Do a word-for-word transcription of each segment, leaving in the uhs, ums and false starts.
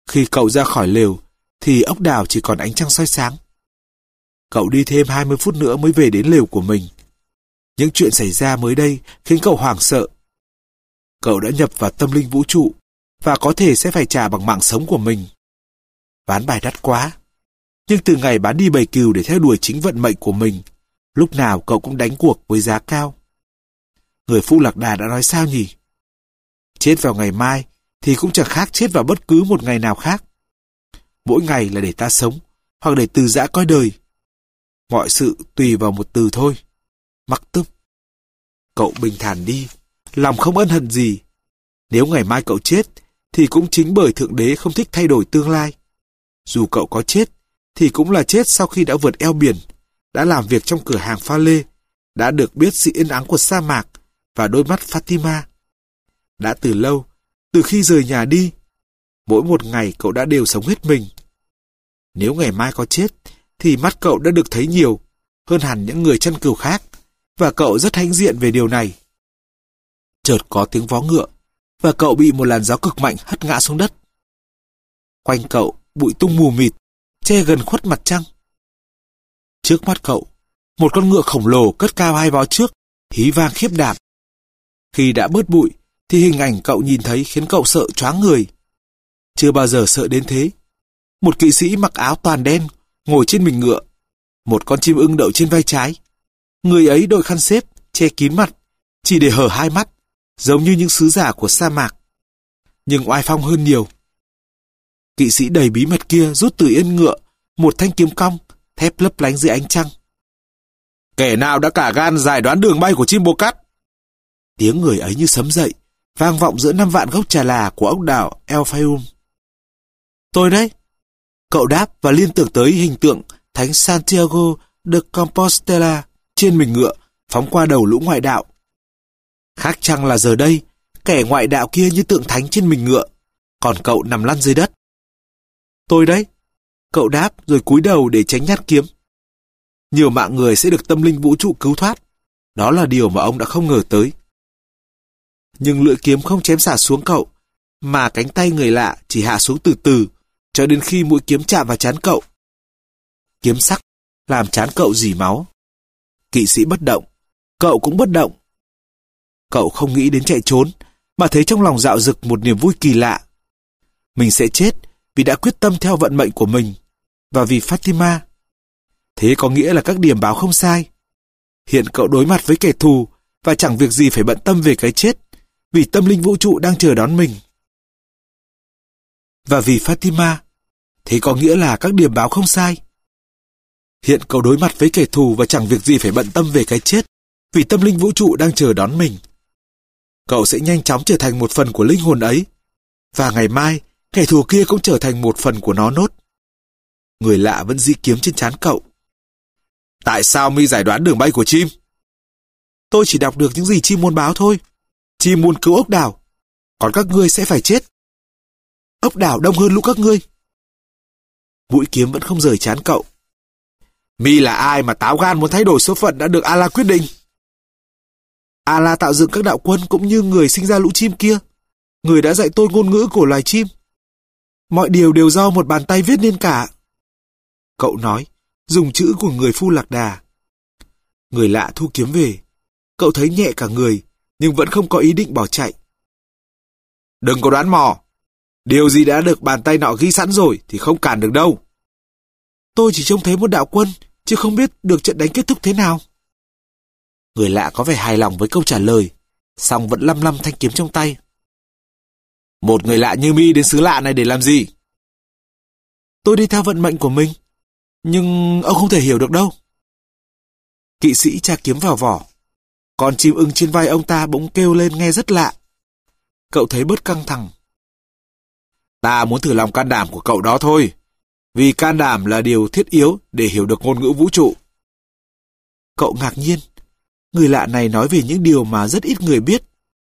Khi cậu ra khỏi lều, thì ốc đảo chỉ còn ánh trăng soi sáng. Cậu đi thêm hai mươi phút nữa mới về đến lều của mình. Những chuyện xảy ra mới đây khiến cậu hoảng sợ. Cậu đã nhập vào tâm linh vũ trụ, và có thể sẽ phải trả bằng mạng sống của mình. Ván bài đắt quá. Nhưng từ ngày bán đi bầy cừu để theo đuổi chính vận mệnh của mình, lúc nào cậu cũng đánh cuộc với giá cao. Người Phu Lạc Đà đã nói sao nhỉ? Chết vào ngày mai thì cũng chẳng khác chết vào bất cứ một ngày nào khác. Mỗi ngày là để ta sống, hoặc để từ giã coi đời. Mọi sự tùy vào một từ thôi. Mắc túc. Cậu bình thản đi, lòng không ân hận gì. Nếu ngày mai cậu chết, thì cũng chính bởi Thượng Đế không thích thay đổi tương lai. Dù cậu có chết, thì cũng là chết sau khi đã vượt eo biển, đã làm việc trong cửa hàng pha lê, đã được biết sự yên ắng của sa mạc và đôi mắt Fatima. Đã từ lâu, từ khi rời nhà đi, mỗi một ngày cậu đã đều sống hết mình. Nếu ngày mai có chết, thì mắt cậu đã được thấy nhiều, hơn hẳn những người chăn cừu khác, và cậu rất hãnh diện về điều này. Chợt có tiếng vó ngựa, và cậu bị một làn gió cực mạnh hất ngã xuống đất. Quanh cậu, bụi tung mù mịt, che gần khuất mặt trăng. Trước mắt cậu, một con ngựa khổng lồ cất cao hai vó trước, hí vang khiếp đảm. Khi đã bớt bụi, thì hình ảnh cậu nhìn thấy khiến cậu sợ choáng người. Chưa bao giờ sợ đến thế. Một kỵ sĩ mặc áo toàn đen, ngồi trên mình ngựa. Một con chim ưng đậu trên vai trái. Người ấy đội khăn xếp, che kín mặt, chỉ để hở hai mắt, giống như những sứ giả của sa mạc. Nhưng oai phong hơn nhiều. Kỵ sĩ đầy bí mật kia rút từ yên ngựa một thanh kiếm cong, thép lấp lánh dưới ánh trăng. Kẻ nào đã cả gan giải đoán đường bay của chim bồ cát? Tiếng người ấy như sấm dậy, vang vọng giữa năm vạn gốc trà là của ốc đảo El Fayum. Tôi đấy. Cậu đáp và liên tưởng tới hình tượng Thánh Santiago de Compostela trên mình ngựa phóng qua đầu lũ ngoại đạo. Khác chăng là giờ đây, kẻ ngoại đạo kia như tượng thánh trên mình ngựa, còn cậu nằm lăn dưới đất. Tôi đấy. Cậu đáp rồi cúi đầu để tránh nhát kiếm. Nhiều mạng người sẽ được tâm linh vũ trụ cứu thoát. Đó là điều mà ông đã không ngờ tới. Nhưng lưỡi kiếm không chém xả xuống cậu, mà cánh tay người lạ chỉ hạ xuống từ từ, cho đến khi mũi kiếm chạm vào trán cậu. Kiếm sắc làm trán cậu rỉ máu. Kỵ sĩ bất động, cậu cũng bất động. Cậu không nghĩ đến chạy trốn, mà thấy trong lòng dạo dực một niềm vui kỳ lạ. Mình sẽ chết vì đã quyết tâm theo vận mệnh của mình, và vì Fatima. Thế có nghĩa là các điểm báo không sai. Hiện cậu đối mặt với kẻ thù, và chẳng việc gì phải bận tâm về cái chết, vì tâm linh vũ trụ đang chờ đón mình. Và vì Fatima, thế có nghĩa là các điểm báo không sai. Hiện cậu đối mặt với kẻ thù và chẳng việc gì phải bận tâm về cái chết, vì tâm linh vũ trụ đang chờ đón mình. Cậu sẽ nhanh chóng trở thành một phần của linh hồn ấy, và ngày mai, kẻ thù kia cũng trở thành một phần của nó nốt. Người lạ vẫn dí kiếm trên trán cậu. Tại sao mi giải đoán đường bay của chim? Tôi chỉ đọc được những gì chim muốn báo thôi. Chim muốn cứu ốc đảo, còn các ngươi sẽ phải chết. Ốc đảo đông hơn lũ các ngươi. Mũi kiếm vẫn không rời trán cậu. Mi là ai mà táo gan muốn thay đổi số phận đã được Allah quyết định? Allah tạo dựng các đạo quân cũng như người sinh ra lũ chim kia. Người đã dạy tôi ngôn ngữ của loài chim. Mọi điều đều do một bàn tay viết nên cả. Cậu nói, dùng chữ của người Phu Lạc Đà. Người lạ thu kiếm về. Cậu thấy nhẹ cả người, nhưng vẫn không có ý định bỏ chạy. Đừng có đoán mò. Điều gì đã được bàn tay nọ ghi sẵn rồi thì không cản được đâu. Tôi chỉ trông thấy một đạo quân, chứ không biết được trận đánh kết thúc thế nào. Người lạ có vẻ hài lòng với câu trả lời, song vẫn lăm lăm thanh kiếm trong tay. Một người lạ như mi đến xứ lạ này để làm gì? Tôi đi theo vận mệnh của mình, nhưng ông không thể hiểu được đâu. Kỵ sĩ tra kiếm vào vỏ. Con chim ưng trên vai ông ta bỗng kêu lên nghe rất lạ. Cậu thấy bớt căng thẳng. Ta muốn thử lòng can đảm của cậu đó thôi, vì can đảm là điều thiết yếu để hiểu được ngôn ngữ vũ trụ. Cậu ngạc nhiên. Người lạ này nói về những điều mà rất ít người biết.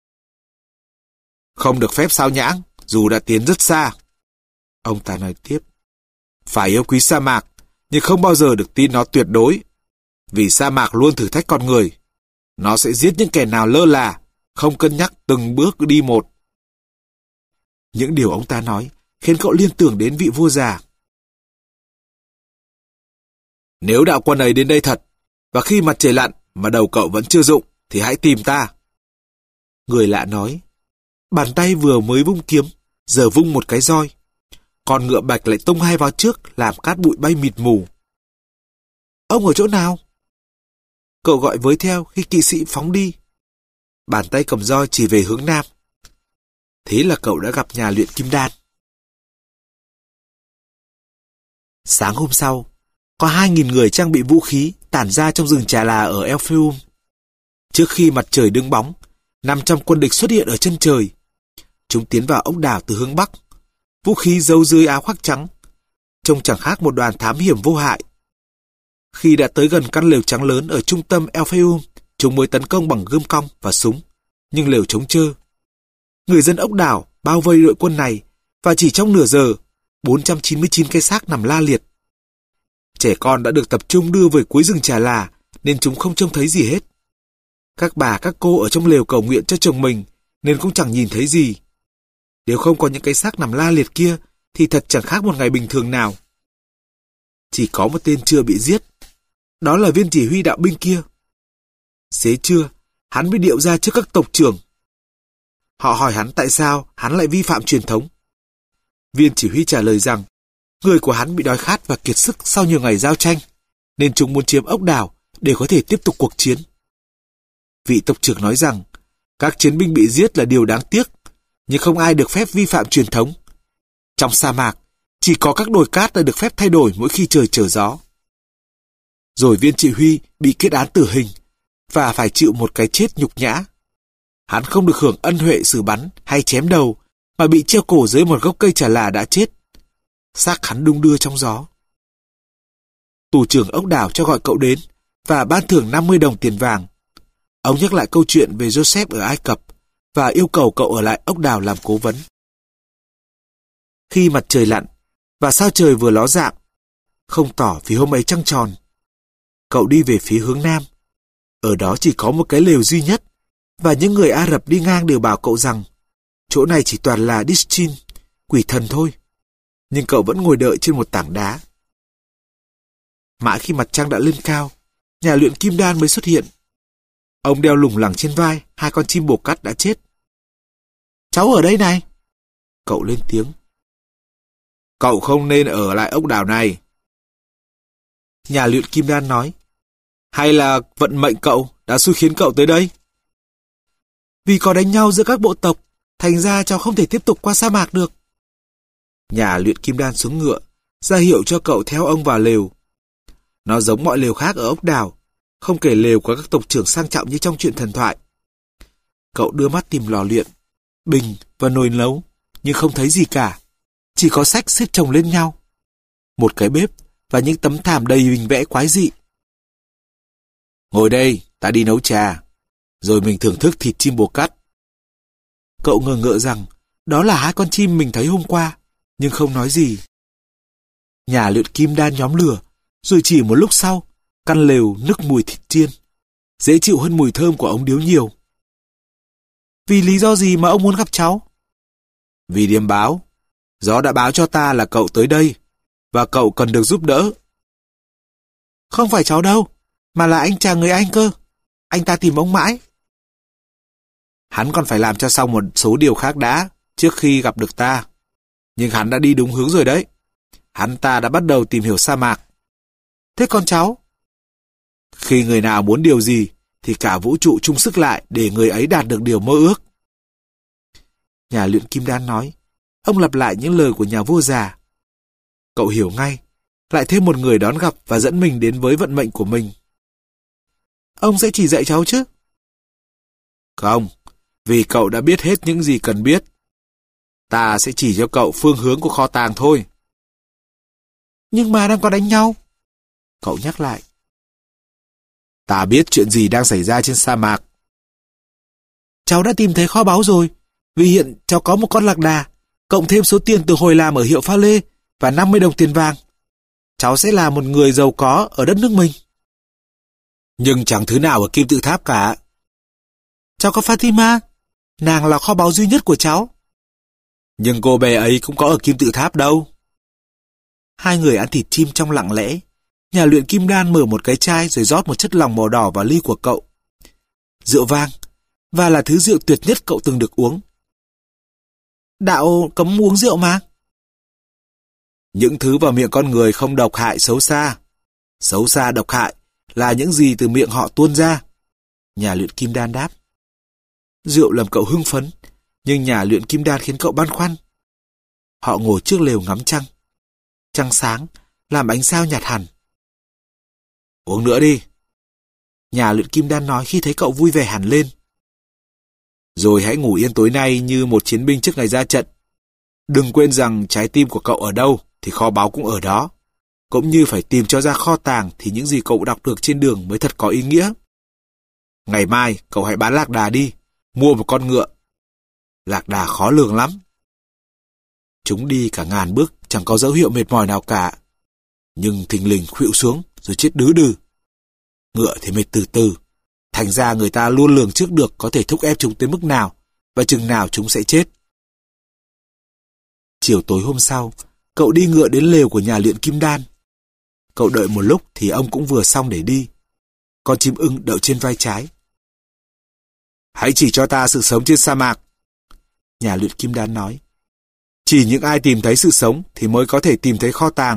Không được phép sao nhãng, dù đã tiến rất xa. Ông ta nói tiếp. Phải yêu quý sa mạc, nhưng không bao giờ được tin nó tuyệt đối. Vì sa mạc luôn thử thách con người. Nó sẽ giết những kẻ nào lơ là, không cân nhắc từng bước đi một. Những điều ông ta nói khiến cậu liên tưởng đến vị vua già. Nếu đạo quân ấy đến đây thật, và khi mặt trời lặn mà đầu cậu vẫn chưa rụng, thì hãy tìm ta. Người lạ nói. Bàn tay vừa mới vung kiếm, giờ vung một cái roi. Con ngựa bạch lại tung hai vào trước, làm cát bụi bay mịt mù. Ông ở chỗ nào? Cậu gọi với theo khi kỵ sĩ phóng đi. Bàn tay cầm roi chỉ về hướng nam. Thế là cậu đã gặp nhà luyện kim đan. Sáng hôm sau, có hai nghìn người trang bị vũ khí tản ra trong rừng trà là ở Elpheum. Trước khi mặt trời đứng bóng, năm trăm quân địch xuất hiện ở chân trời. Chúng tiến vào ốc đảo từ hướng bắc, vũ khí giấu dưới áo khoác trắng, trông chẳng khác một đoàn thám hiểm vô hại. Khi đã tới gần căn lều trắng lớn ở trung tâm Elpheum, chúng mới tấn công bằng gươm cong và súng, nhưng lều trống trơ. Người dân ốc đảo bao vây đội quân này, và chỉ trong nửa giờ, bốn trăm chín mươi chín cái xác nằm la liệt. Trẻ con đã được tập trung đưa về cuối rừng trà là, nên chúng không trông thấy gì hết. Các bà các cô ở trong lều cầu nguyện cho chồng mình, nên cũng chẳng nhìn thấy gì. Nếu không có những cái xác nằm la liệt kia, thì thật chẳng khác một ngày bình thường nào. Chỉ có một tên chưa bị giết. Đó là viên chỉ huy đạo binh kia. Xế trưa, hắn mới điệu ra trước các tộc trưởng. Họ hỏi hắn tại sao hắn lại vi phạm truyền thống. Viên chỉ huy trả lời rằng, người của hắn bị đói khát và kiệt sức sau nhiều ngày giao tranh, nên chúng muốn chiếm ốc đảo để có thể tiếp tục cuộc chiến. Vị tộc trưởng nói rằng, các chiến binh bị giết là điều đáng tiếc, nhưng không ai được phép vi phạm truyền thống. Trong sa mạc, chỉ có các đồi cát đã được phép thay đổi mỗi khi trời trở gió. Rồi viên chỉ huy bị kết án tử hình và phải chịu một cái chết nhục nhã. Hắn không được hưởng ân huệ xử bắn hay chém đầu, mà bị treo cổ dưới một gốc cây trà là đã chết. Xác hắn đung đưa trong gió. Tù trưởng ốc đảo cho gọi cậu đến và ban thưởng năm mươi đồng tiền vàng. Ông nhắc lại câu chuyện về Joseph ở Ai Cập và yêu cầu cậu ở lại ốc đảo làm cố vấn. Khi mặt trời lặn và sao trời vừa ló dạng, không tỏ vì hôm ấy trăng tròn, cậu đi về phía hướng nam. Ở đó chỉ có một cái lều duy nhất, và những người Ả Rập đi ngang đều bảo cậu rằng chỗ này chỉ toàn là Dishin, quỷ thần thôi. Nhưng cậu vẫn ngồi đợi trên một tảng đá. Mãi khi mặt trăng đã lên cao, nhà luyện kim đan mới xuất hiện. Ông đeo lủng lẳng trên vai hai con chim bồ cát đã chết. Cháu ở đây này. Cậu lên tiếng. Cậu không nên ở lại ốc đảo này. Nhà luyện kim đan nói. Hay là vận mệnh cậu đã xui khiến cậu tới đây? Vì có đánh nhau giữa các bộ tộc, thành ra cháu không thể tiếp tục qua sa mạc được. Nhà luyện kim đan xuống ngựa, ra hiệu cho cậu theo ông vào lều. Nó giống mọi lều khác ở ốc đảo, không kể lều của các tộc trưởng sang trọng như trong chuyện thần thoại. Cậu đưa mắt tìm lò luyện, bình và nồi nấu, nhưng không thấy gì cả. Chỉ có sách xếp chồng lên nhau, một cái bếp và những tấm thảm đầy hình vẽ quái dị. Ngồi đây, ta đi nấu trà, rồi mình thưởng thức thịt chim bồ cát. Cậu ngờ ngợ rằng đó là hai con chim mình thấy hôm qua, nhưng không nói gì. Nhà luyện kim đan nhóm lửa, rồi chỉ một lúc sau, căn lều nức mùi thịt chiên, dễ chịu hơn mùi thơm của ống điếu nhiều. Vì lý do gì mà ông muốn gặp cháu? Vì điềm báo. Gió đã báo cho ta là cậu tới đây, và cậu cần được giúp đỡ. Không phải cháu đâu, mà là anh chàng người Anh cơ. Anh ta tìm ông mãi. Hắn còn phải làm cho xong một số điều khác đã, trước khi gặp được ta. Nhưng hắn đã đi đúng hướng rồi đấy. Hắn ta đã bắt đầu tìm hiểu sa mạc. Thế còn cháu? Khi người nào muốn điều gì, thì cả vũ trụ chung sức lại để người ấy đạt được điều mơ ước. Nhà luyện kim đan nói. Ông lặp lại những lời của nhà vua già. Cậu hiểu ngay, lại thêm một người đón gặp và dẫn mình đến với vận mệnh của mình. Ông sẽ chỉ dạy cháu chứ? Không, vì cậu đã biết hết những gì cần biết. Ta sẽ chỉ cho cậu phương hướng của kho tàng thôi. Nhưng mà đang có đánh nhau. Cậu nhắc lại. Ta biết chuyện gì đang xảy ra trên sa mạc. Cháu đã tìm thấy kho báu rồi, vì hiện cháu có một con lạc đà, cộng thêm số tiền từ hồi làm ở hiệu pha lê và năm mươi đồng tiền vàng. Cháu sẽ là một người giàu có ở đất nước mình. Nhưng chẳng thứ nào ở kim tự tháp cả. Cháu có Fatima, nàng là kho báu duy nhất của cháu. Nhưng cô bé ấy cũng có ở kim tự tháp đâu. Hai người ăn thịt chim trong lặng lẽ. Nhà luyện kim đan mở một cái chai rồi rót một chất lỏng màu đỏ vào ly của cậu. Rượu vang, và là thứ rượu tuyệt nhất cậu từng được uống. Đạo cấm uống rượu mà. Những thứ vào miệng con người không độc hại xấu xa. Xấu xa độc hại là những gì từ miệng họ tuôn ra. Nhà luyện kim đan đáp. Rượu làm cậu hưng phấn, nhưng nhà luyện kim đan khiến cậu băn khoăn. Họ ngồi trước lều ngắm trăng. Trăng sáng, làm ánh sao nhạt hẳn. Uống nữa đi. Nhà luyện kim đan nói khi thấy cậu vui vẻ hẳn lên. Rồi hãy ngủ yên tối nay như một chiến binh trước ngày ra trận. Đừng quên rằng trái tim của cậu ở đâu thì kho báu cũng ở đó. Cũng như phải tìm cho ra kho tàng thì những gì cậu đọc được trên đường mới thật có ý nghĩa. Ngày mai cậu hãy bán lạc đà đi, mua một con ngựa. Lạc đà khó lường lắm. Chúng đi cả ngàn bước chẳng có dấu hiệu mệt mỏi nào cả. Nhưng thình lình khuỵu xuống rồi chết đứ đừ. Ngựa thì mệt từ từ. Thành ra người ta luôn lường trước được có thể thúc ép chúng tới mức nào và chừng nào chúng sẽ chết. Chiều tối hôm sau, cậu đi ngựa đến lều của nhà luyện kim đan. Cậu đợi một lúc thì ông cũng vừa xong để đi. Con chim ưng đậu trên vai trái. Hãy chỉ cho ta sự sống trên sa mạc. Nhà luyện kim đan nói. Chỉ những ai tìm thấy sự sống thì mới có thể tìm thấy kho tàng.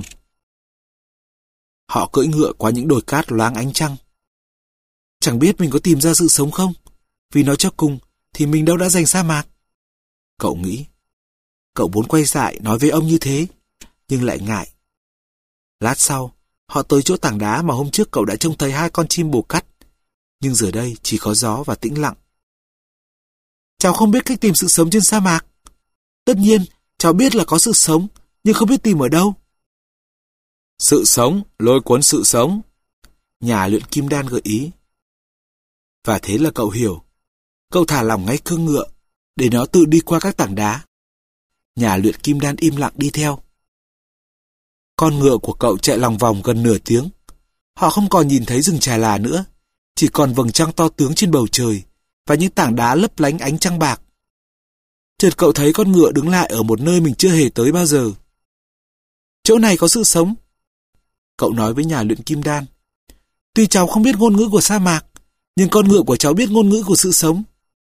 Họ cưỡi ngựa qua những đồi cát loáng ánh trăng. Chẳng biết mình có tìm ra sự sống không? Vì nói cho cùng thì mình đâu đã giành sa mạc. Cậu nghĩ. Cậu muốn quay lại nói với ông như thế, nhưng lại ngại. Lát sau, họ tới chỗ tảng đá mà hôm trước cậu đã trông thấy hai con chim bồ cắt. Nhưng giờ đây chỉ có gió và tĩnh lặng. Cháu không biết cách tìm sự sống trên sa mạc. Tất nhiên, cháu biết là có sự sống, nhưng không biết tìm ở đâu. Sự sống, lôi cuốn sự sống. Nhà luyện kim đan gợi ý. Và thế là cậu hiểu. Cậu thả lỏng ngay cương ngựa, để nó tự đi qua các tảng đá. Nhà luyện kim đan im lặng đi theo. Con ngựa của cậu chạy lòng vòng gần nửa tiếng. Họ không còn nhìn thấy rừng trà là nữa, chỉ còn vầng trăng to tướng trên bầu trời và những tảng đá lấp lánh ánh trăng bạc. Chợt cậu thấy con ngựa đứng lại ở một nơi mình chưa hề tới bao giờ. Chỗ này có sự sống. Cậu nói với nhà luyện kim đan. Tuy cháu không biết ngôn ngữ của sa mạc, nhưng con ngựa của cháu biết ngôn ngữ của sự sống.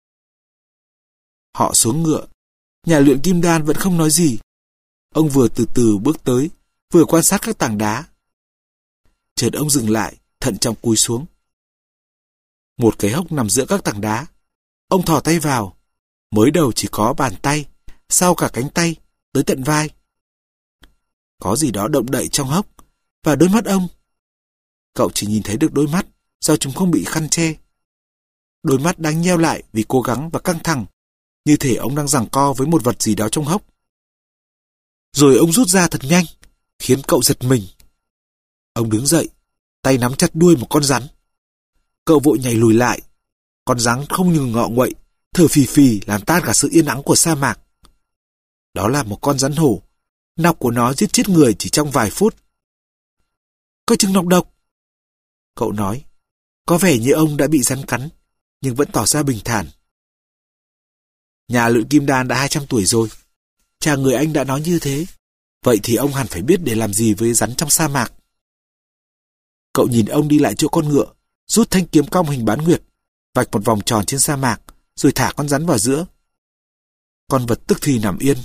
Họ xuống ngựa. Nhà luyện kim đan vẫn không nói gì. Ông vừa từ từ bước tới, vừa quan sát các tảng đá. Chợt ông dừng lại, thận trọng cúi xuống. Một cái hốc nằm giữa các tảng đá. Ông thò tay vào. Mới đầu chỉ có bàn tay, sau cả cánh tay, tới tận vai. Có gì đó động đậy trong hốc, và đôi mắt ông. Cậu chỉ nhìn thấy được đôi mắt, do chúng không bị khăn che. Đôi mắt đang nheo lại vì cố gắng và căng thẳng, như thể ông đang giằng co với một vật gì đó trong hốc. Rồi ông rút ra thật nhanh, khiến cậu giật mình. Ông đứng dậy, tay nắm chặt đuôi một con rắn. Cậu vội nhảy lùi lại. Con rắn không ngừng ngọ nguậy, thở phì phì làm tan cả sự yên ắng của sa mạc. Đó là một con rắn hổ. Nọc của nó giết chết người chỉ trong vài phút. Coi chừng nọc độc. Cậu nói. Có vẻ như ông đã bị rắn cắn, nhưng vẫn tỏ ra bình thản. Nhà luyện kim đan đã hai trăm tuổi rồi. Chàng người Anh đã nói như thế. Vậy thì ông hẳn phải biết để làm gì với rắn trong sa mạc. Cậu nhìn ông đi lại chỗ con ngựa, rút thanh kiếm cong hình bán nguyệt, vạch một vòng tròn trên sa mạc, rồi thả con rắn vào giữa. Con vật tức thì nằm yên.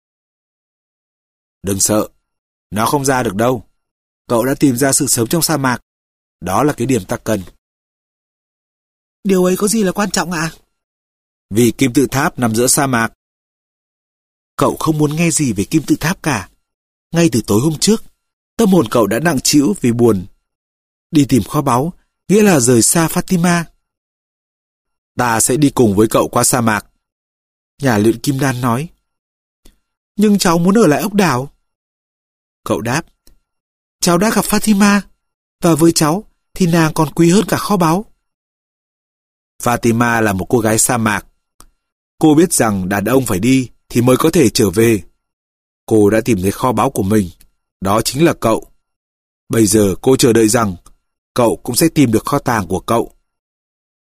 Đừng sợ, nó không ra được đâu. Cậu đã tìm ra sự sống trong sa mạc. Đó là cái điểm ta cần. Điều ấy có gì là quan trọng ạ? À? Vì kim tự tháp nằm giữa sa mạc. Cậu không muốn nghe gì về kim tự tháp cả. Ngay từ tối hôm trước, tâm hồn cậu đã nặng trĩu vì buồn. Đi tìm kho báu, nghĩa là rời xa Fatima. Ta sẽ đi cùng với cậu qua sa mạc. Nhà luyện kim đan nói. Nhưng cháu muốn ở lại ốc đảo. Cậu đáp. Cháu đã gặp Fatima, và với cháu thì nàng còn quý hơn cả kho báu. Fatima là một cô gái sa mạc. Cô biết rằng đàn ông phải đi thì mới có thể trở về. Cô đã tìm thấy kho báu của mình. Đó chính là cậu. Bây giờ cô chờ đợi rằng cậu cũng sẽ tìm được kho tàng của cậu.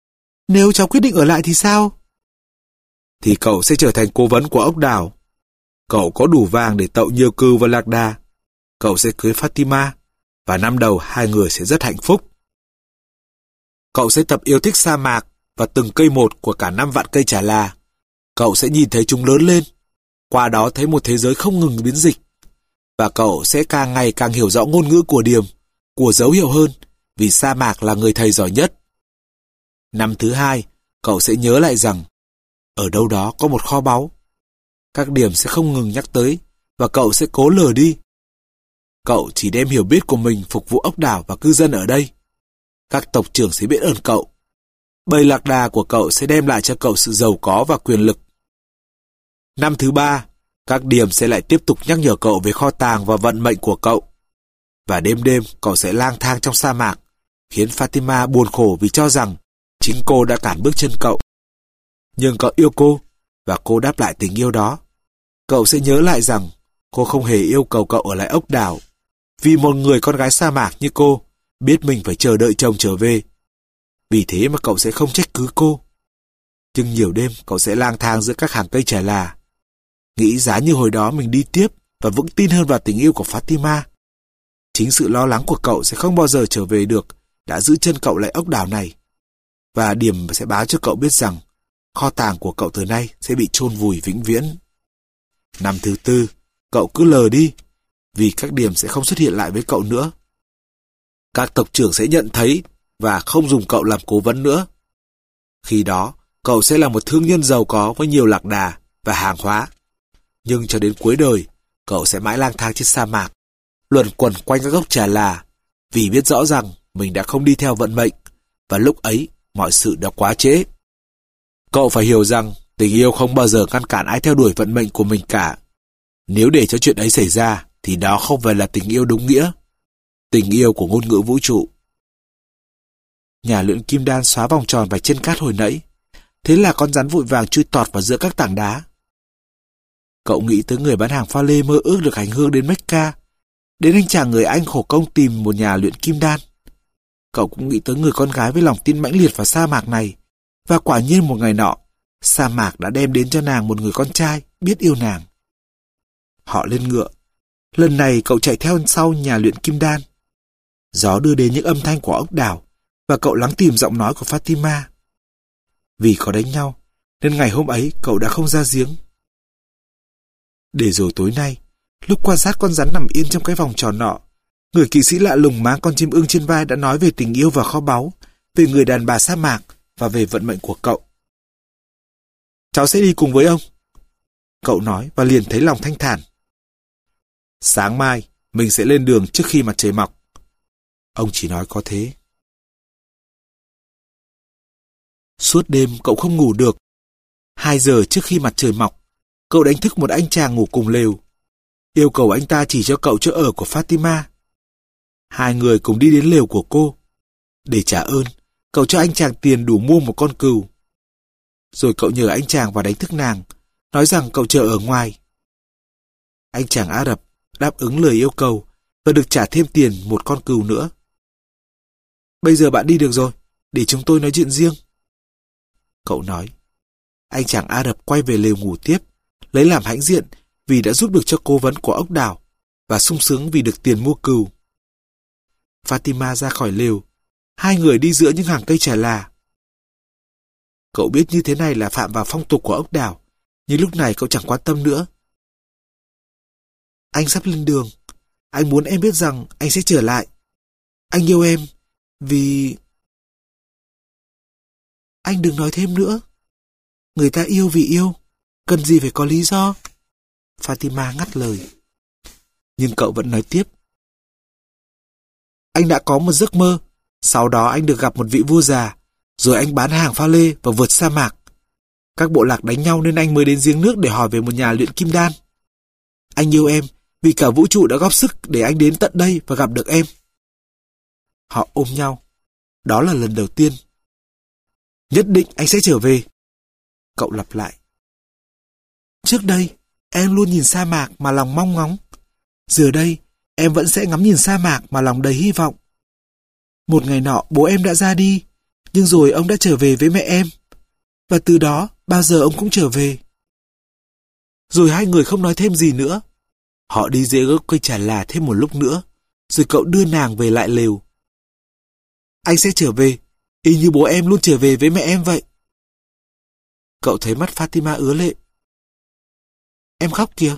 Nếu cháu quyết định ở lại thì sao? Thì cậu sẽ trở thành cố vấn của ốc đảo. Cậu có đủ vàng để tậu nhiều cừu và lạc đà. Cậu sẽ cưới Fatima, và năm đầu hai người sẽ rất hạnh phúc. Cậu sẽ tập yêu thích sa mạc và từng cây một của cả năm vạn cây trà là. Cậu sẽ nhìn thấy chúng lớn lên, qua đó thấy một thế giới không ngừng biến dịch. Và cậu sẽ càng ngày càng hiểu rõ ngôn ngữ của điềm, của dấu hiệu hơn, vì sa mạc là người thầy giỏi nhất. Năm thứ hai, cậu sẽ nhớ lại rằng, ở đâu đó có một kho báu. Các điểm sẽ không ngừng nhắc tới, và cậu sẽ cố lờ đi. Cậu chỉ đem hiểu biết của mình phục vụ ốc đảo và cư dân ở đây. Các tộc trưởng sẽ biết ơn cậu. Bầy lạc đà của cậu sẽ đem lại cho cậu sự giàu có và quyền lực. Năm thứ ba, các điểm sẽ lại tiếp tục nhắc nhở cậu về kho tàng và vận mệnh của cậu. Và đêm đêm cậu sẽ lang thang trong sa mạc, khiến Fatima buồn khổ vì cho rằng chính cô đã cản bước chân cậu. Nhưng cậu yêu cô, và cô đáp lại tình yêu đó. Cậu sẽ nhớ lại rằng cô không hề yêu cầu cậu ở lại ốc đảo, vì một người con gái sa mạc như cô biết mình phải chờ đợi chồng trở về. Vì thế mà cậu sẽ không trách cứ cô. Nhưng nhiều đêm cậu sẽ lang thang giữa các hàng cây trà là, nghĩ giá như hồi đó mình đi tiếp và vững tin hơn vào tình yêu của Fatima. Chính sự lo lắng của cậu sẽ không bao giờ trở về được đã giữ chân cậu lại ốc đảo này. Và điểm sẽ báo cho cậu biết rằng kho tàng của cậu từ nay sẽ bị chôn vùi vĩnh viễn. Năm thứ tư, cậu cứ lờ đi, vì các điểm sẽ không xuất hiện lại với cậu nữa. Các tộc trưởng sẽ nhận thấy và không dùng cậu làm cố vấn nữa. Khi đó, cậu sẽ là một thương nhân giàu có với nhiều lạc đà và hàng hóa. Nhưng cho đến cuối đời, cậu sẽ mãi lang thang trên sa mạc, luẩn quẩn quanh các gốc trà là, vì biết rõ rằng mình đã không đi theo vận mệnh, và lúc ấy mọi sự đã quá trễ. Cậu phải hiểu rằng tình yêu không bao giờ ngăn cản ai theo đuổi vận mệnh của mình cả. Nếu để cho chuyện ấy xảy ra, thì đó không phải là tình yêu đúng nghĩa. Tình yêu của ngôn ngữ vũ trụ. Nhà luyện kim đan xóa vòng tròn vạch trên cát hồi nãy. Thế là con rắn vội vàng chui tọt vào giữa các tảng đá. Cậu nghĩ tới người bán hàng pha lê mơ ước được hành hương đến Mecca, đến anh chàng người Anh khổ công tìm một nhà luyện kim đan. Cậu cũng nghĩ tới người con gái với lòng tin mãnh liệt vào sa mạc này, và quả nhiên một ngày nọ, sa mạc đã đem đến cho nàng một người con trai biết yêu nàng. Họ lên ngựa. Lần này cậu chạy theo sau nhà luyện kim đan. Gió đưa đến những âm thanh của ốc đảo, và cậu lắng tìm giọng nói của Fatima. Vì có đánh nhau, nên ngày hôm ấy cậu đã không ra giếng. Để rồi tối nay, lúc quan sát con rắn nằm yên trong cái vòng tròn nọ, người kỵ sĩ lạ lùng mang con chim ưng trên vai đã nói về tình yêu và kho báu, về người đàn bà sa mạc và về vận mệnh của cậu. Cháu sẽ đi cùng với ông, cậu nói, và liền thấy lòng thanh thản. Sáng mai, mình sẽ lên đường trước khi mặt trời mọc. Ông chỉ nói có thế. Suốt đêm cậu không ngủ được. Hai giờ trước khi mặt trời mọc, cậu đánh thức một anh chàng ngủ cùng lều, yêu cầu anh ta chỉ cho cậu chỗ ở của Fatima. Hai người cùng đi đến lều của cô. Để trả ơn, cậu cho anh chàng tiền đủ mua một con cừu. Rồi cậu nhờ anh chàng vào đánh thức nàng, nói rằng cậu chờ ở ngoài. Anh chàng Ả Rập đáp ứng lời yêu cầu và được trả thêm tiền một con cừu nữa. Bây giờ bạn đi được rồi, để chúng tôi nói chuyện riêng, cậu nói. Anh chàng Ả Rập quay về lều ngủ tiếp, lấy làm hãnh diện vì đã giúp được cho cố vấn của ốc đảo và sung sướng vì được tiền mua cừu. Fatima ra khỏi lều, hai người đi giữa những hàng cây trà là. Cậu biết như thế này là phạm vào phong tục của ốc đảo, nhưng lúc này cậu chẳng quan tâm nữa. Anh sắp lên đường, anh muốn em biết rằng anh sẽ trở lại. Anh yêu em, vì... Anh đừng nói thêm nữa. Người ta yêu vì yêu, cần gì phải có lý do? Fatima ngắt lời. Nhưng cậu vẫn nói tiếp. Anh đã có một giấc mơ, sau đó anh được gặp một vị vua già, rồi anh bán hàng pha lê và vượt sa mạc. Các bộ lạc đánh nhau nên anh mới đến giếng nước để hỏi về một nhà luyện kim đan. Anh yêu em vì cả vũ trụ đã góp sức để anh đến tận đây và gặp được em. Họ ôm nhau. Đó là lần đầu tiên. Nhất định anh sẽ trở về. Cậu lặp lại. Trước đây, em luôn nhìn sa mạc mà lòng mong ngóng. Giờ đây, em vẫn sẽ ngắm nhìn sa mạc mà lòng đầy hy vọng. Một ngày nọ bố em đã ra đi, nhưng rồi ông đã trở về với mẹ em. Và từ đó, bao giờ ông cũng trở về. Rồi hai người không nói thêm gì nữa. Họ đi dưới gốc cây trà là thêm một lúc nữa, rồi cậu đưa nàng về lại lều. Anh sẽ trở về, y như bố em luôn trở về với mẹ em vậy. Cậu thấy mắt Fatima ứa lệ. Em khóc kìa.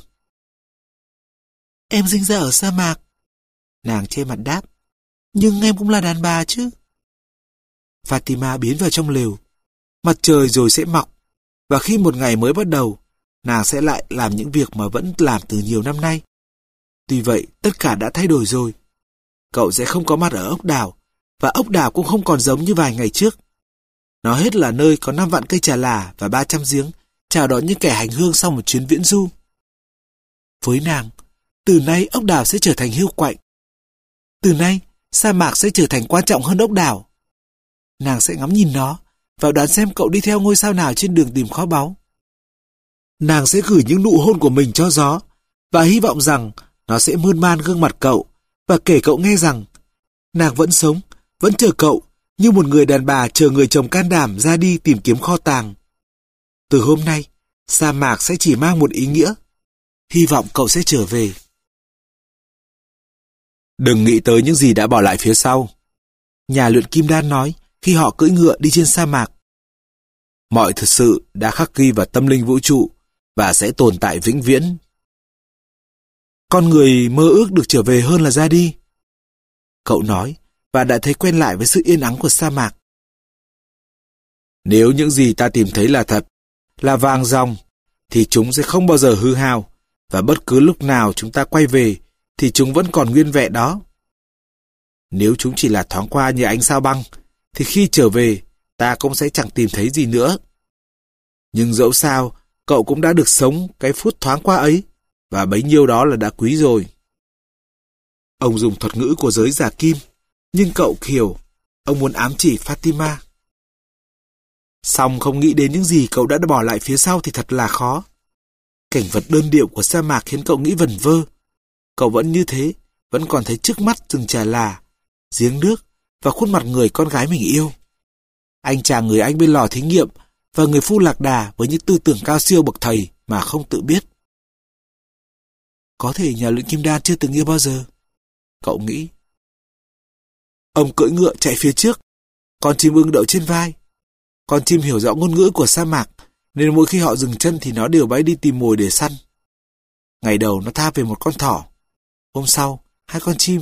Em sinh ra ở sa mạc. Nàng che mặt đáp. Nhưng em cũng là đàn bà chứ. Fatima biến vào trong lều. Mặt trời rồi sẽ mọc. Và khi một ngày mới bắt đầu, nàng sẽ lại làm những việc mà vẫn làm từ nhiều năm nay. Tuy vậy, tất cả đã thay đổi rồi. Cậu sẽ không có mặt ở ốc đảo, và ốc đảo cũng không còn giống như vài ngày trước. Nó hết là nơi có năm vạn cây trà là và ba trăm giếng, chào đón những kẻ hành hương sau một chuyến viễn du. Với nàng, từ nay ốc đảo sẽ trở thành hiu quạnh. Từ nay, sa mạc sẽ trở thành quan trọng hơn ốc đảo. Nàng sẽ ngắm nhìn nó, và đoán xem cậu đi theo ngôi sao nào trên đường tìm kho báu. Nàng sẽ gửi những nụ hôn của mình cho gió, và hy vọng rằng nó sẽ mơn man gương mặt cậu, và kể cậu nghe rằng nàng vẫn sống, vẫn chờ cậu, như một người đàn bà chờ người chồng can đảm ra đi tìm kiếm kho tàng. Từ hôm nay, sa mạc sẽ chỉ mang một ý nghĩa. Hy vọng cậu sẽ trở về. Đừng nghĩ tới những gì đã bỏ lại phía sau. Nhà luyện kim đan nói khi họ cưỡi ngựa đi trên sa mạc. Mọi thực sự đã khắc ghi vào tâm linh vũ trụ và sẽ tồn tại vĩnh viễn. Con người mơ ước được trở về hơn là ra đi. Cậu nói và đã thấy quen lại với sự yên ắng của sa mạc. Nếu những gì ta tìm thấy là thật, là vàng ròng, thì chúng sẽ không bao giờ hư hao, và bất cứ lúc nào chúng ta quay về thì chúng vẫn còn nguyên vẹn đó. Nếu chúng chỉ là thoáng qua như ánh sao băng, thì khi trở về, ta cũng sẽ chẳng tìm thấy gì nữa. Nhưng dẫu sao, cậu cũng đã được sống cái phút thoáng qua ấy, và bấy nhiêu đó là đã quý rồi. Ông dùng thuật ngữ của giới giả kim, nhưng cậu hiểu, ông muốn ám chỉ Fatima. Song không nghĩ đến những gì cậu đã bỏ lại phía sau thì thật là khó. Cảnh vật đơn điệu của sa mạc khiến cậu nghĩ vẩn vơ. Cậu vẫn như thế, vẫn còn thấy trước mắt rừng trà là, giếng nước và khuôn mặt người con gái mình yêu. Anh chàng người Anh bên lò thí nghiệm và người phu lạc đà với những tư tưởng cao siêu bậc thầy mà không tự biết. Có thể nhà luyện kim đan chưa từng yêu bao giờ, cậu nghĩ. Ông cưỡi ngựa chạy phía trước, con chim ưng đậu trên vai. Con chim hiểu rõ ngôn ngữ của sa mạc, nên mỗi khi họ dừng chân thì nó đều bay đi tìm mồi để săn. Ngày đầu nó tha về một con thỏ, hôm sau hai con chim.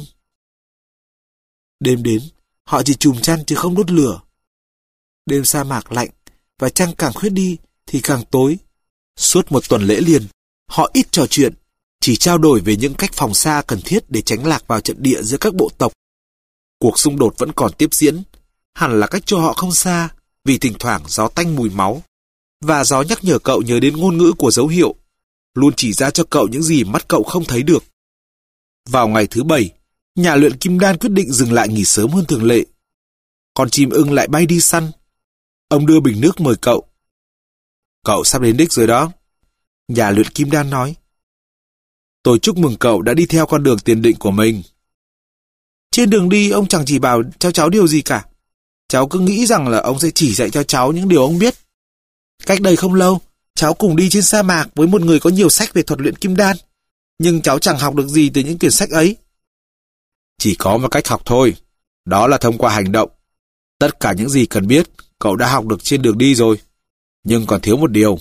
Đêm đến, họ chỉ chùm chăn chứ không đốt lửa. Đêm sa mạc lạnh, và trăng càng khuyết đi thì càng tối. Suốt một tuần lễ liền, họ ít trò chuyện, chỉ trao đổi về những cách phòng xa cần thiết để tránh lạc vào trận địa giữa các bộ tộc. Cuộc xung đột vẫn còn tiếp diễn, hẳn là cách cho họ không xa, vì thỉnh thoảng gió tanh mùi máu. Và gió nhắc nhở cậu nhớ đến ngôn ngữ của dấu hiệu, luôn chỉ ra cho cậu những gì mắt cậu không thấy được. Vào ngày thứ bảy, nhà luyện kim đan quyết định dừng lại nghỉ sớm hơn thường lệ. Con chim ưng lại bay đi săn. Ông đưa bình nước mời cậu. Cậu sắp đến đích rồi đó, nhà luyện kim đan nói. Tôi chúc mừng cậu đã đi theo con đường tiền định của mình. Trên đường đi ông chẳng chỉ bảo cho cháu điều gì cả. Cháu cứ nghĩ rằng là ông sẽ chỉ dạy cho cháu những điều ông biết. Cách đây không lâu, cháu cùng đi trên sa mạc với một người có nhiều sách về thuật luyện kim đan. Nhưng cháu chẳng học được gì từ những quyển sách ấy. Chỉ có một cách học thôi, đó là thông qua hành động. Tất cả những gì cần biết, cậu đã học được trên đường đi rồi. Nhưng còn thiếu một điều.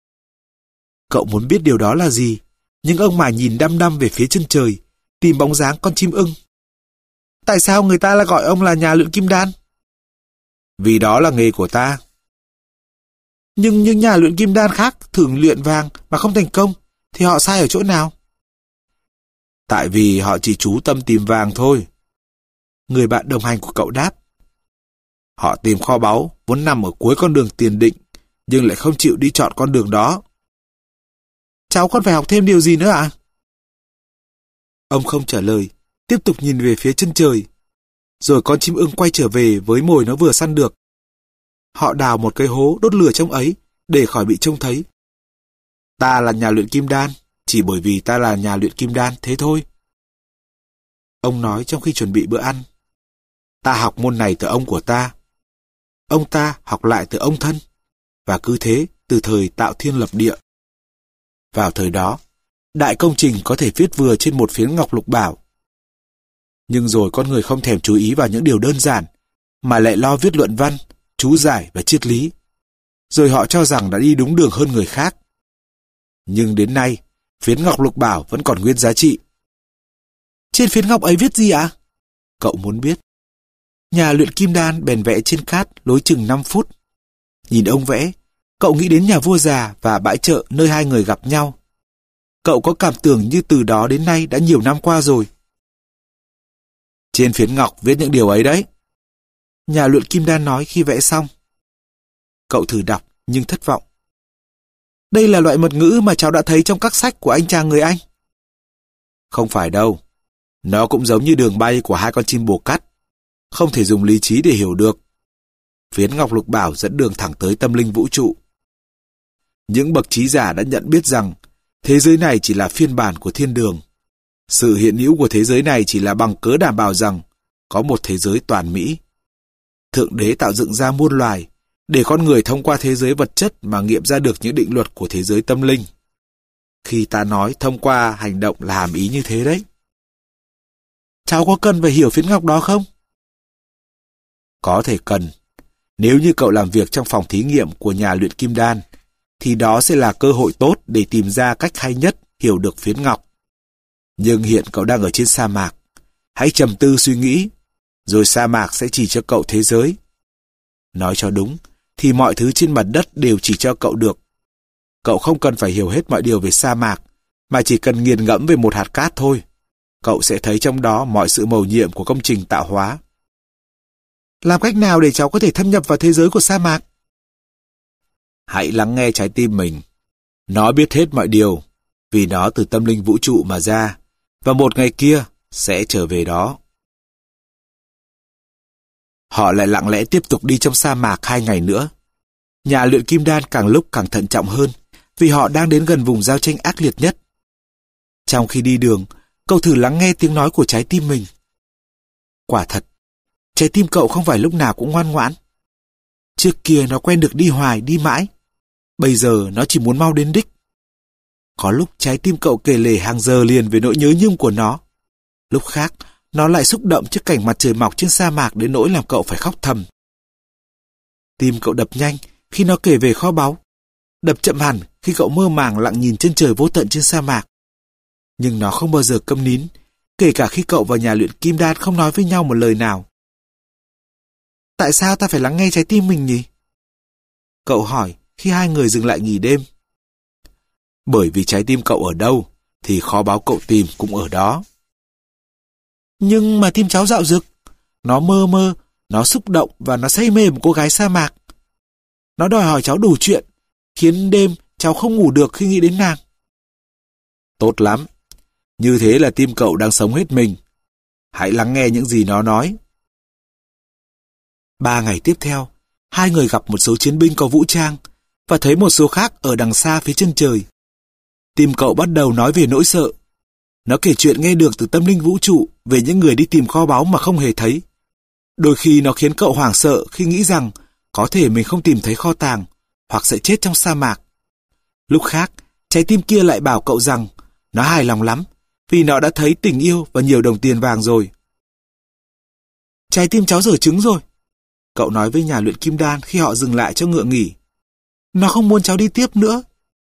Cậu muốn biết điều đó là gì, nhưng ông mà nhìn đăm đăm về phía chân trời, tìm bóng dáng con chim ưng. Tại sao người ta lại gọi ông là nhà luyện kim đan? Vì đó là nghề của ta. Nhưng những nhà luyện kim đan khác thường luyện vàng mà không thành công, thì họ sai ở chỗ nào? Tại vì họ chỉ chú tâm tìm vàng thôi. Người bạn đồng hành của cậu đáp. Họ tìm kho báu vốn nằm ở cuối con đường tiền định, nhưng lại không chịu đi chọn con đường đó. Cháu còn phải học thêm điều gì nữa ạ? À? Ông không trả lời, tiếp tục nhìn về phía chân trời. Rồi con chim ưng quay trở về với mồi nó vừa săn được. Họ đào một cái hố đốt lửa trong ấy để khỏi bị trông thấy. Ta là nhà luyện kim đan, chỉ bởi vì ta là nhà luyện kim đan, thế thôi. Ông nói trong khi chuẩn bị bữa ăn. Ta học môn này từ ông của ta. Ông ta học lại từ ông thân. Và cứ thế từ thời tạo thiên lập địa. Vào thời đó, đại công trình có thể viết vừa trên một phiến ngọc lục bảo. Nhưng rồi con người không thèm chú ý vào những điều đơn giản, mà lại lo viết luận văn, chú giải và triết lý. Rồi họ cho rằng đã đi đúng đường hơn người khác. Nhưng đến nay, phiến ngọc lục bảo vẫn còn nguyên giá trị. Trên phiến ngọc ấy viết gì ạ? Cậu muốn biết. Nhà luyện kim đan bèn vẽ trên cát lối chừng năm phút. Nhìn ông vẽ, cậu nghĩ đến nhà vua già và bãi chợ nơi hai người gặp nhau. Cậu có cảm tưởng như từ đó đến nay đã nhiều năm qua rồi. Trên phiến ngọc viết những điều ấy đấy, nhà luyện kim đan nói khi vẽ xong. Cậu thử đọc nhưng thất vọng. Đây là loại mật ngữ mà cháu đã thấy trong các sách của anh chàng người Anh. Không phải đâu. Nó cũng giống như đường bay của hai con chim bồ cắt. Không thể dùng lý trí để hiểu được. Phiến ngọc lục bảo dẫn đường thẳng tới tâm linh vũ trụ. Những bậc trí giả đã nhận biết rằng thế giới này chỉ là phiên bản của thiên đường. Sự hiện hữu của thế giới này chỉ là bằng cớ đảm bảo rằng có một thế giới toàn mỹ. Thượng đế tạo dựng ra muôn loài để con người thông qua thế giới vật chất mà nghiệm ra được những định luật của thế giới tâm linh. Khi ta nói thông qua hành động là hàm ý như thế đấy. Cháu có cần phải hiểu phiến ngọc đó không? Có thể cần. Nếu như cậu làm việc trong phòng thí nghiệm của nhà luyện kim đan, thì đó sẽ là cơ hội tốt để tìm ra cách hay nhất hiểu được phiến ngọc. Nhưng hiện cậu đang ở trên sa mạc. Hãy trầm tư suy nghĩ, rồi sa mạc sẽ chỉ cho cậu thế giới. Nói cho đúng, thì mọi thứ trên mặt đất đều chỉ cho cậu được. Cậu không cần phải hiểu hết mọi điều về sa mạc, mà chỉ cần nghiền ngẫm về một hạt cát thôi. Cậu sẽ thấy trong đó mọi sự mầu nhiệm của công trình tạo hóa. Làm cách nào để cháu có thể thâm nhập vào thế giới của sa mạc? Hãy lắng nghe trái tim mình. Nó biết hết mọi điều, vì nó từ tâm linh vũ trụ mà ra, và một ngày kia sẽ trở về đó. Họ lại lặng lẽ tiếp tục đi trong sa mạc hai ngày nữa. Nhà luyện kim đan càng lúc càng thận trọng hơn, vì họ đang đến gần vùng giao tranh ác liệt nhất. Trong khi đi đường, cậu thử lắng nghe tiếng nói của trái tim mình. Quả thật, trái tim cậu không phải lúc nào cũng ngoan ngoãn. Trước kia nó quen được đi hoài, đi mãi. Bây giờ nó chỉ muốn mau đến đích. Có lúc trái tim cậu kể lể hàng giờ liền về nỗi nhớ nhung của nó. Lúc khác, nó lại xúc động trước cảnh mặt trời mọc trên sa mạc đến nỗi làm cậu phải khóc thầm. Tim cậu đập nhanh khi nó kể về kho báu. Đập chậm hẳn khi cậu mơ màng lặng nhìn chân trời vô tận trên sa mạc. Nhưng nó không bao giờ câm nín, kể cả khi cậu và nhà luyện kim đan không nói với nhau một lời nào. Tại sao ta phải lắng nghe trái tim mình nhỉ? Cậu hỏi khi hai người dừng lại nghỉ đêm. Bởi vì trái tim cậu ở đâu, thì kho báu cậu tìm cũng ở đó. Nhưng mà tim cháu dạo dực. Nó mơ mơ, nó xúc động và nó say mê một cô gái sa mạc. Nó đòi hỏi cháu đủ chuyện, khiến đêm cháu không ngủ được khi nghĩ đến nàng. Tốt lắm. Như thế là tim cậu đang sống hết mình. Hãy lắng nghe những gì nó nói. Ba ngày tiếp theo, hai người gặp một số chiến binh có vũ trang và thấy một số khác ở đằng xa phía chân trời. Tim cậu bắt đầu nói về nỗi sợ. Nó kể chuyện nghe được từ tâm linh vũ trụ về những người đi tìm kho báu mà không hề thấy. Đôi khi nó khiến cậu hoảng sợ khi nghĩ rằng có thể mình không tìm thấy kho tàng hoặc sẽ chết trong sa mạc. Lúc khác, trái tim kia lại bảo cậu rằng nó hài lòng lắm vì nó đã thấy tình yêu và nhiều đồng tiền vàng rồi. Trái tim cháu dở trứng rồi, cậu nói với nhà luyện kim đan khi họ dừng lại cho ngựa nghỉ. Nó không muốn cháu đi tiếp nữa.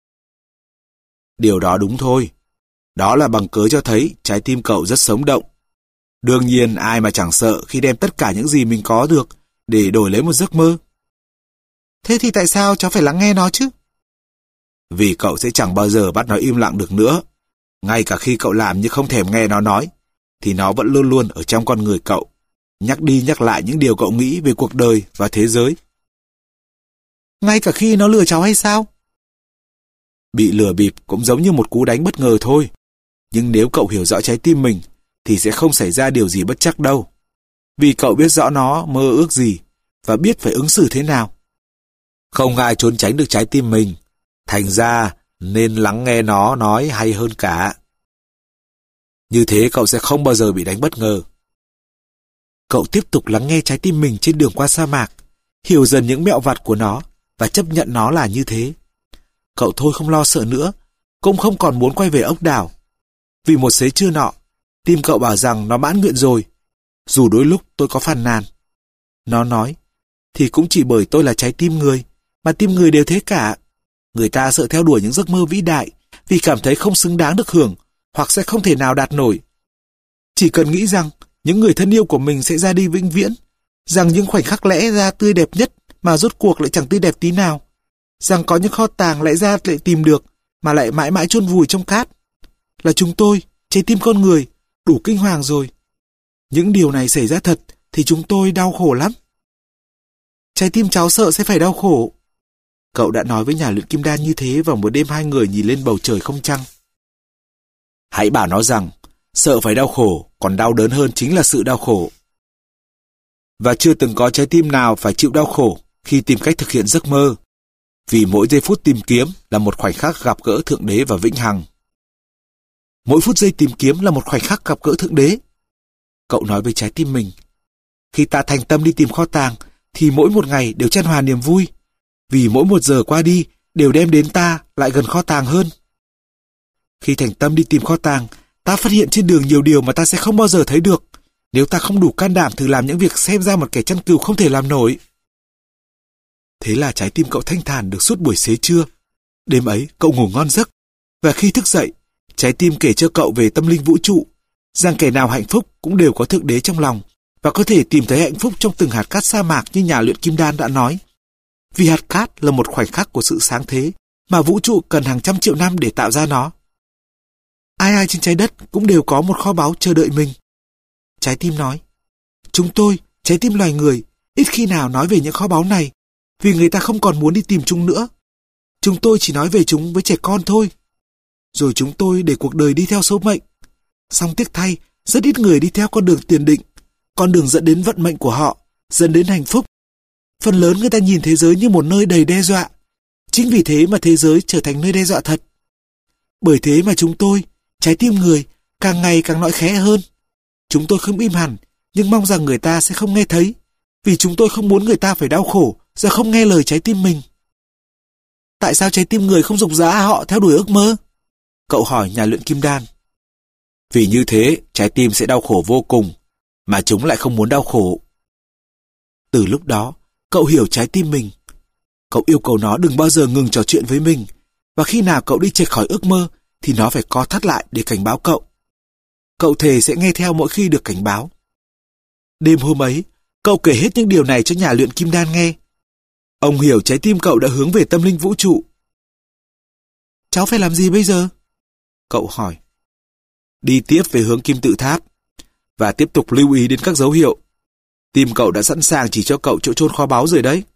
Điều đó đúng thôi. Đó là bằng cớ cho thấy trái tim cậu rất sống động. Đương nhiên ai mà chẳng sợ khi đem tất cả những gì mình có được để đổi lấy một giấc mơ. Thế thì tại sao cháu phải lắng nghe nó chứ? Vì cậu sẽ chẳng bao giờ bắt nó im lặng được nữa. Ngay cả khi cậu làm như không thèm nghe nó nói, thì nó vẫn luôn luôn ở trong con người cậu, nhắc đi nhắc lại những điều cậu nghĩ về cuộc đời và thế giới. Ngay cả khi nó lừa cháu hay sao? Bị lừa bịp cũng giống như một cú đánh bất ngờ thôi. Nhưng nếu cậu hiểu rõ trái tim mình, thì sẽ không xảy ra điều gì bất trắc đâu. Vì cậu biết rõ nó mơ ước gì, và biết phải ứng xử thế nào. Không ai trốn tránh được trái tim mình. Thành ra, nên lắng nghe nó nói hay hơn cả. Như thế cậu sẽ không bao giờ bị đánh bất ngờ. Cậu tiếp tục lắng nghe trái tim mình trên đường qua sa mạc, hiểu dần những mẹo vặt của nó, và chấp nhận nó là như thế. Cậu thôi không lo sợ nữa, cũng không còn muốn quay về ốc đảo. Vì một xế trưa nọ, tim cậu bảo rằng nó mãn nguyện rồi, dù đôi lúc tôi có phàn nàn. Nó nói, thì cũng chỉ bởi tôi là trái tim người, mà tim người đều thế cả. Người ta sợ theo đuổi những giấc mơ vĩ đại vì cảm thấy không xứng đáng được hưởng hoặc sẽ không thể nào đạt nổi. Chỉ cần nghĩ rằng những người thân yêu của mình sẽ ra đi vĩnh viễn, rằng những khoảnh khắc lẽ ra tươi đẹp nhất mà rốt cuộc lại chẳng tươi đẹp tí nào, rằng có những kho tàng lẽ ra lại tìm được mà lại mãi mãi chôn vùi trong cát, là chúng tôi, trái tim con người, đủ kinh hoàng rồi. Những điều này xảy ra thật thì chúng tôi đau khổ lắm. Trái tim cháu sợ sẽ phải đau khổ. Cậu đã nói với nhà luyện kim đan như thế vào một đêm hai người nhìn lên bầu trời không trăng. Hãy bảo nó rằng, sợ phải đau khổ, còn đau đớn hơn chính là sự đau khổ. Và chưa từng có trái tim nào phải chịu đau khổ khi tìm cách thực hiện giấc mơ, vì mỗi giây phút tìm kiếm là một khoảnh khắc gặp gỡ Thượng Đế và vĩnh hằng. Mỗi phút giây tìm kiếm là một khoảnh khắc gặp gỡ Thượng Đế. Cậu nói với trái tim mình, khi ta thành tâm đi tìm kho tàng, thì mỗi một ngày đều chan hòa niềm vui, vì mỗi một giờ qua đi đều đem đến ta lại gần kho tàng hơn. Khi thành tâm đi tìm kho tàng, ta phát hiện trên đường nhiều điều mà ta sẽ không bao giờ thấy được, nếu ta không đủ can đảm thử làm những việc xem ra một kẻ chăn cừu không thể làm nổi. Thế là trái tim cậu thanh thản được suốt buổi xế trưa. Đêm ấy cậu ngủ ngon giấc, và khi thức dậy, trái tim kể cho cậu về tâm linh vũ trụ, rằng kẻ nào hạnh phúc cũng đều có Thượng Đế trong lòng, và có thể tìm thấy hạnh phúc trong từng hạt cát sa mạc như nhà luyện kim đan đã nói. Vì hạt cát là một khoảnh khắc của sự sáng thế, mà vũ trụ cần hàng trăm triệu năm để tạo ra nó. Ai ai trên trái đất cũng đều có một kho báu chờ đợi mình. Trái tim nói, chúng tôi, trái tim loài người, ít khi nào nói về những kho báu này, vì người ta không còn muốn đi tìm chúng nữa. Chúng tôi chỉ nói về chúng với trẻ con thôi. Rồi chúng tôi để cuộc đời đi theo số mệnh. Song tiếc thay, rất ít người đi theo con đường tiền định, con đường dẫn đến vận mệnh của họ, dẫn đến hạnh phúc. Phần lớn người ta nhìn thế giới như một nơi đầy đe dọa. Chính vì thế mà thế giới trở thành nơi đe dọa thật. Bởi thế mà chúng tôi, trái tim người, càng ngày càng nói khẽ hơn. Chúng tôi không im hẳn, nhưng mong rằng người ta sẽ không nghe thấy, vì chúng tôi không muốn người ta phải đau khổ do không nghe lời trái tim mình. Tại sao trái tim người không giục giã họ theo đuổi ước mơ? Cậu hỏi nhà luyện kim đan. Vì như thế, trái tim sẽ đau khổ vô cùng, mà chúng lại không muốn đau khổ. Từ lúc đó, cậu hiểu trái tim mình. Cậu yêu cầu nó đừng bao giờ ngừng trò chuyện với mình, và khi nào cậu đi chệch khỏi ước mơ, thì nó phải co thắt lại để cảnh báo cậu. Cậu thề sẽ nghe theo mỗi khi được cảnh báo. Đêm hôm ấy, cậu kể hết những điều này cho nhà luyện kim đan nghe. Ông hiểu trái tim cậu đã hướng về tâm linh vũ trụ. Cháu phải làm gì bây giờ? Cậu hỏi. Đi tiếp về hướng kim tự tháp, và tiếp tục lưu ý đến các dấu hiệu. Tim cậu đã sẵn sàng chỉ cho cậu chỗ chôn kho báu rồi đấy.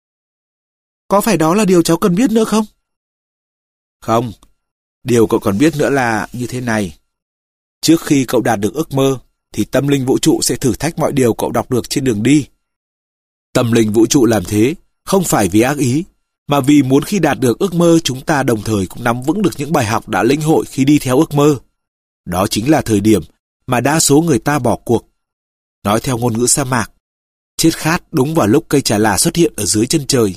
Có phải đó là điều cháu cần biết nữa không? Không, điều cậu cần biết nữa là như thế này. Trước khi cậu đạt được ước mơ, thì tâm linh vũ trụ sẽ thử thách mọi điều cậu đọc được trên đường đi. Tâm linh vũ trụ làm thế, không phải vì ác ý, mà vì muốn khi đạt được ước mơ chúng ta đồng thời cũng nắm vững được những bài học đã lĩnh hội khi đi theo ước mơ. Đó chính là thời điểm mà đa số người ta bỏ cuộc. Nói theo ngôn ngữ sa mạc, chết khát đúng vào lúc cây trà là xuất hiện ở dưới chân trời.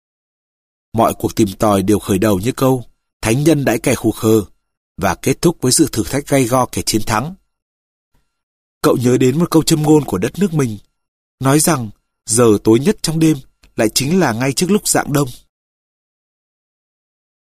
Mọi cuộc tìm tòi đều khởi đầu như câu thánh nhân đãi kẻ khù khờ, và kết thúc với sự thử thách gay go kẻ chiến thắng. Cậu nhớ đến một câu châm ngôn của đất nước mình, nói rằng giờ tối nhất trong đêm lại chính là ngay trước lúc rạng đông.